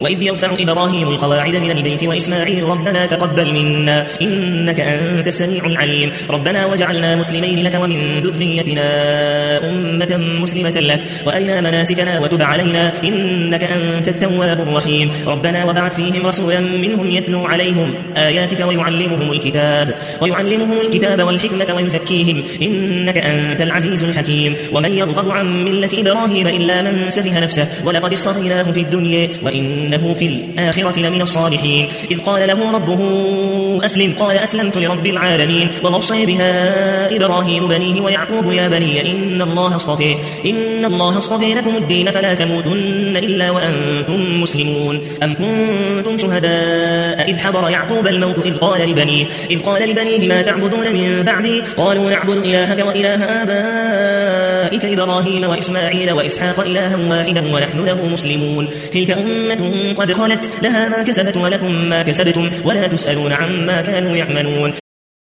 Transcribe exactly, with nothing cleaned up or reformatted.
وإذ يرفع إبراهيم القواعد من البيت وإسماعيل ربنا تقبل منا إنك أنت السميع العليم ربنا وجعلنا مسلمين لك ومن ذريتنا أمة مسلمة لك وأرنا مناسكنا وتب علينا إنك أنت التواب الرحيم ربنا وبعث فيهم رسولا منهم يتلو عليهم آياتك ويعلمهم الكتاب ويعلمهم الكتاب والحكمة ويزكيهم إنك أنت العزيز الحكيم ومن يرغب عن ملة إبراهيم إلا من سفه نفسه ولقد اصطفيناه في الدنيا وإن إنه في الآخرة لمن الصالحين إذ قال له ربه أسلم قال أسلمت لرب العالمين ووصى بها إبراهيم بنيه ويعقوب يا بني إن الله اصطفى إن الله اصطفى لكم الدين فلا تموتن إلا وأنتم مسلمون أم كنتم شهداء إذ حضر يعقوب الموت إذ قال لبنيه إذ قال لبنيه ما تعبدون من بعدي قالوا نعبد إلهك وإله آبائك إبراهيم وإسماعيل وإسحاق إلها واحدا ونحن له مسلمون تلك أمة قد خلت لها ما كسبت ولكم ما كسبتم ولا تسألون عما كانوا يعملون